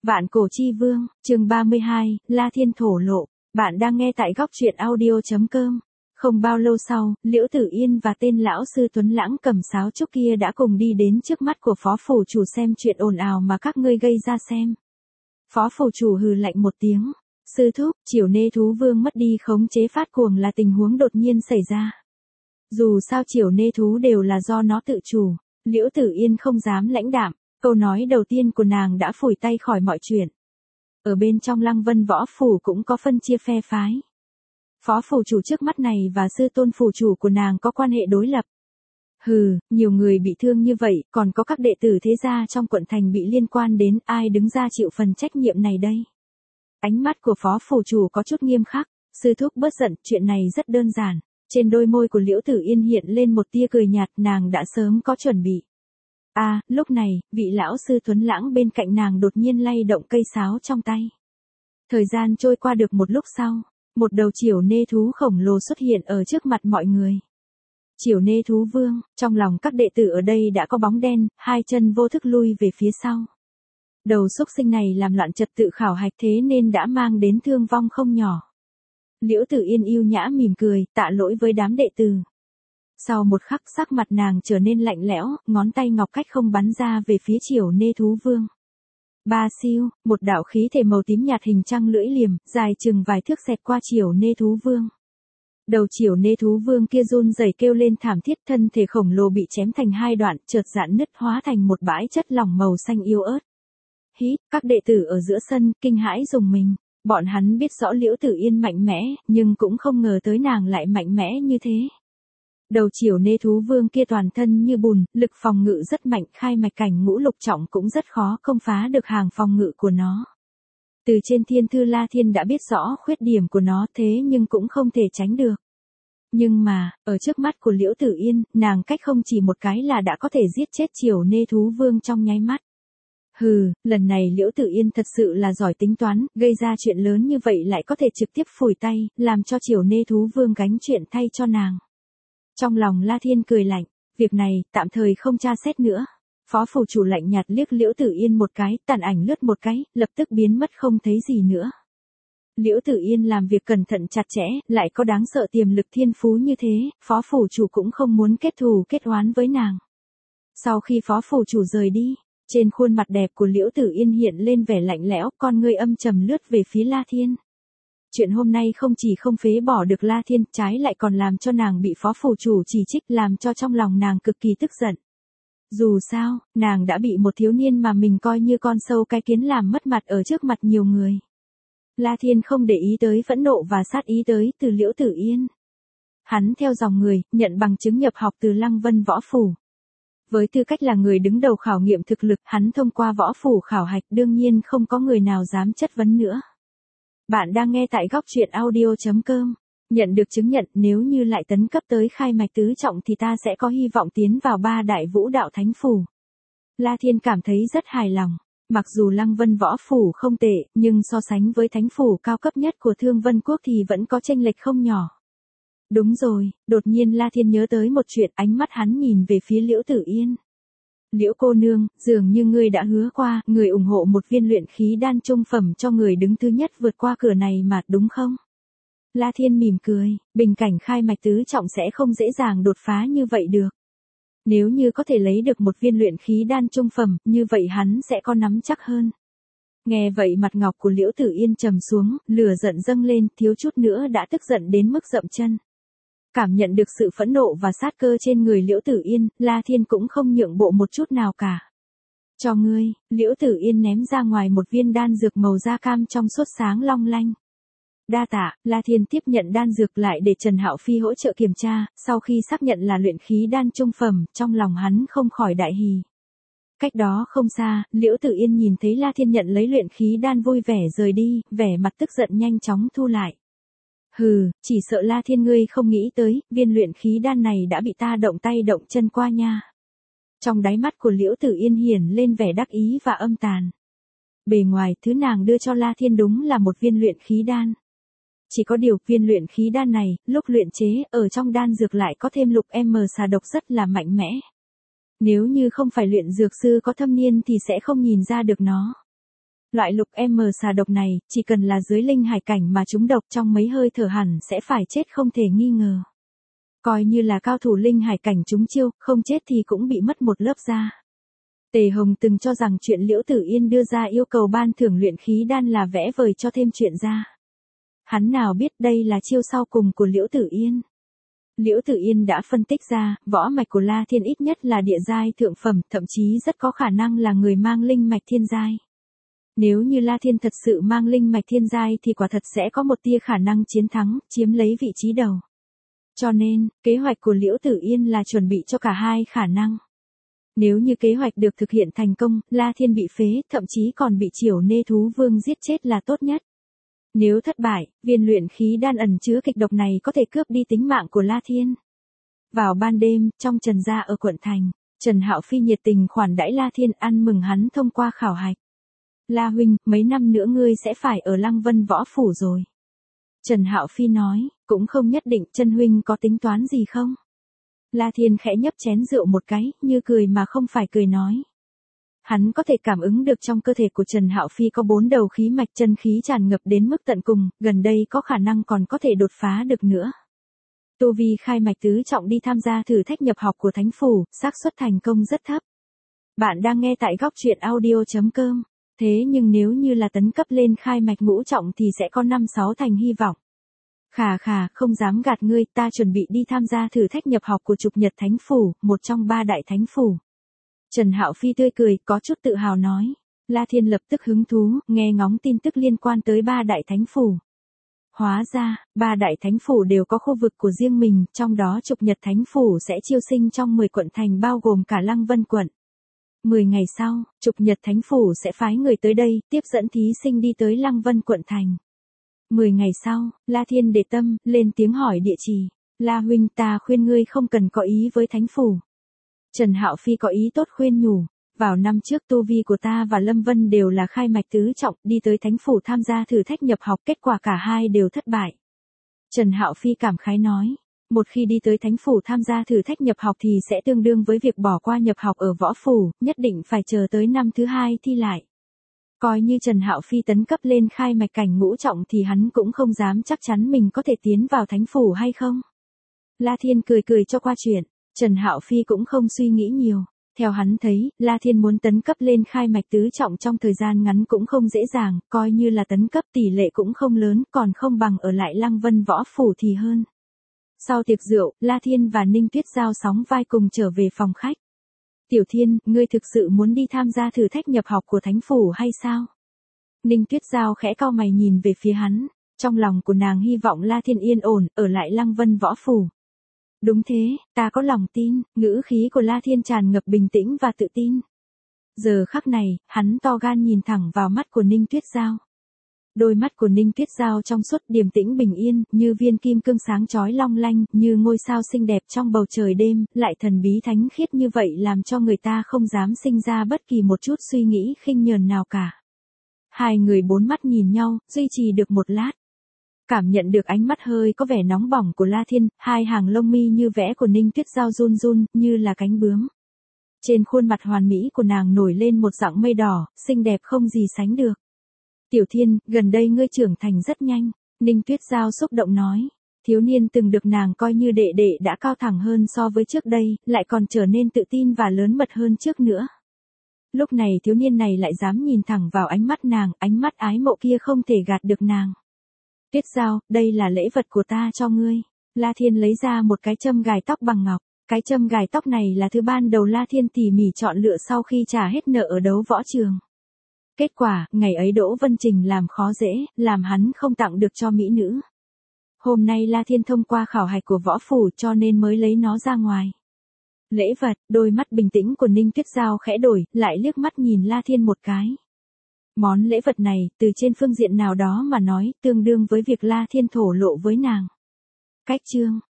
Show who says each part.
Speaker 1: Vạn Cổ Chi Vương, chương 32, La Thiên thổ lộ. Bạn đang nghe tại góc truyện audio.com. Không bao lâu sau, Liễu Tử Yên và tên lão sư Tuấn Lãng cầm sáo trúc kia đã cùng đi đến trước mắt của phó phủ chủ xem chuyện ồn ào mà các ngươi gây ra xem. Phó phủ chủ hừ lạnh một tiếng. Sư thúc, Triều Nê Thú Vương mất đi khống chế phát cuồng là tình huống đột nhiên xảy ra. Dù sao Triều Nê Thú đều là do nó tự chủ. Liễu Tử Yên không dám lãnh đạm. Câu nói đầu tiên của nàng đã phủi tay khỏi mọi chuyện. Ở bên trong Lăng Vân Võ Phủ cũng có phân chia phe phái. Phó phủ chủ trước mắt này và sư tôn phủ chủ của nàng có quan hệ đối lập. Hừ, nhiều người bị thương như vậy, còn có các đệ tử thế gia trong quận thành bị liên quan đến, ai đứng ra chịu phần trách nhiệm này đây? Ánh mắt của phó phủ chủ có chút nghiêm khắc. Sư thúc bớt giận, chuyện này rất đơn giản. Trên đôi môi của Liễu Tử Yên hiện lên một tia cười nhạt, nàng đã sớm có chuẩn bị. Lúc này, vị lão sư Tuấn Lãng bên cạnh nàng đột nhiên lay động cây sáo trong tay. Thời gian trôi qua được một lúc sau, một đầu Triều Nê Thú khổng lồ xuất hiện ở trước mặt mọi người. Triều Nê Thú Vương, trong lòng các đệ tử ở đây đã có bóng đen, hai chân vô thức lui về phía sau. Đầu xúc sinh này làm loạn trật tự khảo hạch thế nên đã mang đến thương vong không nhỏ. Liễu Tử Yên yêu nhã mỉm cười, tạ lỗi với đám đệ tử. Sau một khắc sắc mặt nàng trở nên lạnh lẽo, ngón tay ngọc cách không bắn ra về phía Triều Nê Thú Vương. Ba siêu, một đạo khí thể màu tím nhạt hình trăng lưỡi liềm, dài chừng vài thước xẹt qua Triều Nê Thú Vương. Đầu Triều Nê Thú Vương kia run rẩy kêu lên thảm thiết, thân thể khổng lồ bị chém thành hai đoạn, chợt giãn nứt hóa thành một bãi chất lỏng màu xanh yếu ớt. Hít, các đệ tử ở giữa sân, kinh hãi rùng mình. Bọn hắn biết rõ Liễu Tử Yên mạnh mẽ, nhưng cũng không ngờ tới nàng lại mạnh mẽ như thế. Đầu Triều Nê Thú Vương kia toàn thân như bùn, lực phòng ngự rất mạnh, khai mạch cảnh ngũ lục trọng cũng rất khó không phá được hàng phòng ngự của nó. Từ trên thiên thư La Thiên đã biết rõ khuyết điểm của nó thế nhưng cũng không thể tránh được. Nhưng mà, ở trước mắt của Liễu Tử Yên, nàng cách không chỉ một cái là đã có thể giết chết Triều Nê Thú Vương trong nháy mắt. Hừ, lần này Liễu Tử Yên thật sự là giỏi tính toán, gây ra chuyện lớn như vậy lại có thể trực tiếp phủi tay, làm cho Triều Nê Thú Vương gánh chuyện thay cho nàng. Trong lòng La Thiên cười lạnh, việc này, tạm thời không tra xét nữa. Phó phủ chủ lạnh nhạt liếc Liễu Tử Yên một cái, tàn ảnh lướt một cái, lập tức biến mất không thấy gì nữa. Liễu Tử Yên làm việc cẩn thận chặt chẽ, lại có đáng sợ tiềm lực thiên phú như thế, phó phủ chủ cũng không muốn kết thù kết oán với nàng. Sau khi phó phủ chủ rời đi, trên khuôn mặt đẹp của Liễu Tử Yên hiện lên vẻ lạnh lẽo, con ngươi âm trầm lướt về phía La Thiên. Chuyện hôm nay không chỉ không phế bỏ được La Thiên, trái lại còn làm cho nàng bị phó phủ chủ chỉ trích, làm cho trong lòng nàng cực kỳ tức giận. Dù sao, nàng đã bị một thiếu niên mà mình coi như con sâu cái kiến làm mất mặt ở trước mặt nhiều người. La Thiên không để ý tới phẫn nộ và sát ý tới từ Liễu Tử Yên. Hắn theo dòng người, nhận bằng chứng nhập học từ Lăng Vân Võ Phủ. Với tư cách là người đứng đầu khảo nghiệm thực lực, hắn thông qua võ phủ khảo hạch, đương nhiên không có người nào dám chất vấn nữa. Bạn đang nghe tại góc truyện audio.com. Nhận được chứng nhận, nếu như lại tấn cấp tới khai mạch tứ trọng thì ta sẽ có hy vọng tiến vào 3 đại vũ đạo thánh phủ. La Thiên cảm thấy rất hài lòng. Mặc dù Lăng Vân Võ Phủ không tệ, nhưng so sánh với thánh phủ cao cấp nhất của Thương Vân Quốc thì vẫn có chênh lệch không nhỏ. Đúng rồi, đột nhiên La Thiên nhớ tới một chuyện, ánh mắt hắn nhìn về phía Liễu Tử Yên. Liễu cô nương, dường như ngươi đã hứa qua, người ủng hộ một viên luyện khí đan trung phẩm cho người đứng thứ nhất vượt qua cửa này mà, đúng không? La Thiên mỉm cười, bình cảnh khai mạch tứ trọng sẽ không dễ dàng đột phá như vậy được. Nếu như có thể lấy được một viên luyện khí đan trung phẩm, như vậy hắn sẽ có nắm chắc hơn. Nghe vậy mặt ngọc của Liễu Tử Yên trầm xuống, lửa giận dâng lên, thiếu chút nữa đã tức giận đến mức dậm chân. Cảm nhận được sự phẫn nộ và sát cơ trên người Liễu Tử Yên, La Thiên cũng không nhượng bộ một chút nào cả. Cho ngươi, Liễu Tử Yên ném ra ngoài một viên đan dược màu da cam trong suốt sáng long lanh. Đa tạ, La Thiên tiếp nhận đan dược lại để Trần Hạo Phi hỗ trợ kiểm tra, sau khi xác nhận là luyện khí đan trung phẩm, trong lòng hắn không khỏi đại hỉ. Cách đó không xa, Liễu Tử Yên nhìn thấy La Thiên nhận lấy luyện khí đan vui vẻ rời đi, vẻ mặt tức giận nhanh chóng thu lại. Hừ, chỉ sợ La Thiên ngươi không nghĩ tới, viên luyện khí đan này đã bị ta động tay động chân qua nha. Trong đáy mắt của Liễu Tử Yên hiển lên vẻ đắc ý và âm tàn. Bề ngoài, thứ nàng đưa cho La Thiên đúng là một viên luyện khí đan. Chỉ có điều viên luyện khí đan này, lúc luyện chế, ở trong đan dược lại có thêm lục m xà độc rất là mạnh mẽ. Nếu như không phải luyện dược sư có thâm niên thì sẽ không nhìn ra được nó. Loại lục M xà độc này, chỉ cần là dưới linh hải cảnh mà chúng độc trong mấy hơi thở hẳn sẽ phải chết không thể nghi ngờ. Coi như là cao thủ linh hải cảnh chúng chiêu, không chết thì cũng bị mất một lớp da. Tề Hồng từng cho rằng chuyện Liễu Tử Yên đưa ra yêu cầu ban thưởng luyện khí đan là vẽ vời cho thêm chuyện ra. Hắn nào biết đây là chiêu sau cùng của Liễu Tử Yên. Liễu Tử Yên đã phân tích ra, võ mạch của La Thiên ít nhất là địa giai thượng phẩm, thậm chí rất có khả năng là người mang linh mạch thiên giai. Nếu như La Thiên thật sự mang linh mạch thiên giai thì quả thật sẽ có một tia khả năng chiến thắng, chiếm lấy vị trí đầu. Cho nên, kế hoạch của Liễu Tử Yên là chuẩn bị cho cả hai khả năng. Nếu như kế hoạch được thực hiện thành công, La Thiên bị phế, thậm chí còn bị Triểu Nê Thú Vương giết chết là tốt nhất. Nếu thất bại, viên luyện khí đan ẩn chứa kịch độc này có thể cướp đi tính mạng của La Thiên. Vào ban đêm, trong Trần gia ở quận thành, Trần Hạo Phi nhiệt tình khoản đãi La Thiên ăn mừng hắn thông qua khảo hạch. La huynh, mấy năm nữa ngươi sẽ phải ở Lăng Vân Võ Phủ rồi. Trần Hạo Phi nói, cũng không nhất định, Trần huynh có tính toán gì không? La Thiên khẽ nhấp chén rượu một cái, như cười mà không phải cười nói. Hắn có thể cảm ứng được trong cơ thể của Trần Hạo Phi có 4 đầu khí mạch chân khí tràn ngập đến mức tận cùng, gần đây có khả năng còn có thể đột phá được nữa. Tu vi khai mạch tứ trọng đi tham gia thử thách nhập học của Thánh Phủ, xác suất thành công rất thấp. Bạn đang nghe tại góc truyện audio.com. Thế nhưng nếu như là tấn cấp lên khai mạch ngũ trọng thì sẽ có 5-6 thành hy vọng. Khà, không dám gạt ngươi, ta chuẩn bị đi tham gia thử thách nhập học của Trục Nhật Thánh Phủ, một trong 3 đại thánh phủ. Trần Hạo Phi tươi cười, có chút tự hào nói. La Thiên lập tức hứng thú, nghe ngóng tin tức liên quan tới 3 đại thánh phủ. Hóa ra, 3 đại thánh phủ đều có khu vực của riêng mình, trong đó Trục Nhật Thánh Phủ sẽ chiêu sinh trong 10 quận thành bao gồm cả Lăng Vân quận. 10 ngày sau, Trục Nhật Thánh Phủ sẽ phái người tới đây, tiếp dẫn thí sinh đi tới Lăng Vân quận thành. 10 ngày sau, La Thiên để tâm, lên tiếng hỏi địa chỉ. La huynh, ta khuyên ngươi không cần có ý với Thánh Phủ. Trần Hạo Phi có ý tốt khuyên nhủ. Vào năm trước tu vi của ta và Lâm Vân đều là khai mạch tứ trọng, đi tới Thánh Phủ tham gia thử thách nhập học, kết quả cả hai đều thất bại. Trần Hạo Phi cảm khái nói. Một khi đi tới Thánh Phủ tham gia thử thách nhập học thì sẽ tương đương với việc bỏ qua nhập học ở võ phủ, nhất định phải chờ tới năm thứ 2 thi lại. Coi như Trần Hạo Phi tấn cấp lên khai mạch cảnh ngũ trọng thì hắn cũng không dám chắc chắn mình có thể tiến vào Thánh Phủ hay không. La Thiên cười cho qua chuyện, Trần Hạo Phi cũng không suy nghĩ nhiều. Theo hắn thấy, La Thiên muốn tấn cấp lên khai mạch tứ trọng trong thời gian ngắn cũng không dễ dàng, coi như là tấn cấp tỷ lệ cũng không lớn, còn không bằng ở lại Lăng Vân Võ Phủ thì hơn. Sau tiệc rượu, La Thiên và Ninh Tuyết Giao sóng vai cùng trở về phòng khách. Tiểu Thiên, ngươi thực sự muốn đi tham gia thử thách nhập học của Thánh Phủ hay sao? Ninh Tuyết Giao khẽ cau mày nhìn về phía hắn, trong lòng của nàng hy vọng La Thiên yên ổn, ở lại Lăng Vân Võ Phủ. Đúng thế, ta có lòng tin, ngữ khí của La Thiên tràn ngập bình tĩnh và tự tin. Giờ khắc này, hắn to gan nhìn thẳng vào mắt của Ninh Tuyết Giao. Đôi mắt của Ninh Tuyết Giao trong suốt điềm tĩnh bình yên, như viên kim cương sáng chói long lanh, như ngôi sao xinh đẹp trong bầu trời đêm, lại thần bí thánh khiết như vậy làm cho người ta không dám sinh ra bất kỳ một chút suy nghĩ khinh nhờn nào cả. Hai người bốn mắt nhìn nhau, duy trì được một lát. Cảm nhận được ánh mắt hơi có vẻ nóng bỏng của La Thiên, hai hàng lông mi như vẽ của Ninh Tuyết Giao run run, như là cánh bướm. Trên khuôn mặt hoàn mỹ của nàng nổi lên một dạng mây đỏ, xinh đẹp không gì sánh được. Tiểu Thiên, gần đây ngươi trưởng thành rất nhanh, Ninh Tuyết Giao xúc động nói. Thiếu niên từng được nàng coi như đệ đệ đã cao thẳng hơn so với trước đây, lại còn trở nên tự tin và lớn mật hơn trước nữa. Lúc này thiếu niên này lại dám nhìn thẳng vào ánh mắt nàng, ánh mắt ái mộ kia không thể gạt được nàng. Tuyết Giao, đây là lễ vật của ta cho ngươi. La Thiên lấy ra một cái châm gài tóc bằng ngọc. Cái châm gài tóc này là thứ ban đầu La Thiên tỉ mỉ chọn lựa sau khi trả hết nợ ở đấu võ trường. Kết quả, ngày ấy Đỗ Vân Trình làm khó dễ, làm hắn không tặng được cho mỹ nữ. Hôm nay La Thiên thông qua khảo hạch của võ phủ cho nên mới lấy nó ra ngoài. Lễ vật, đôi mắt bình tĩnh của Ninh Tuyết Giao khẽ đổi, lại liếc mắt nhìn La Thiên một cái. Món lễ vật này, từ trên phương diện nào đó mà nói, tương đương với việc La Thiên thổ lộ với nàng. Cách chương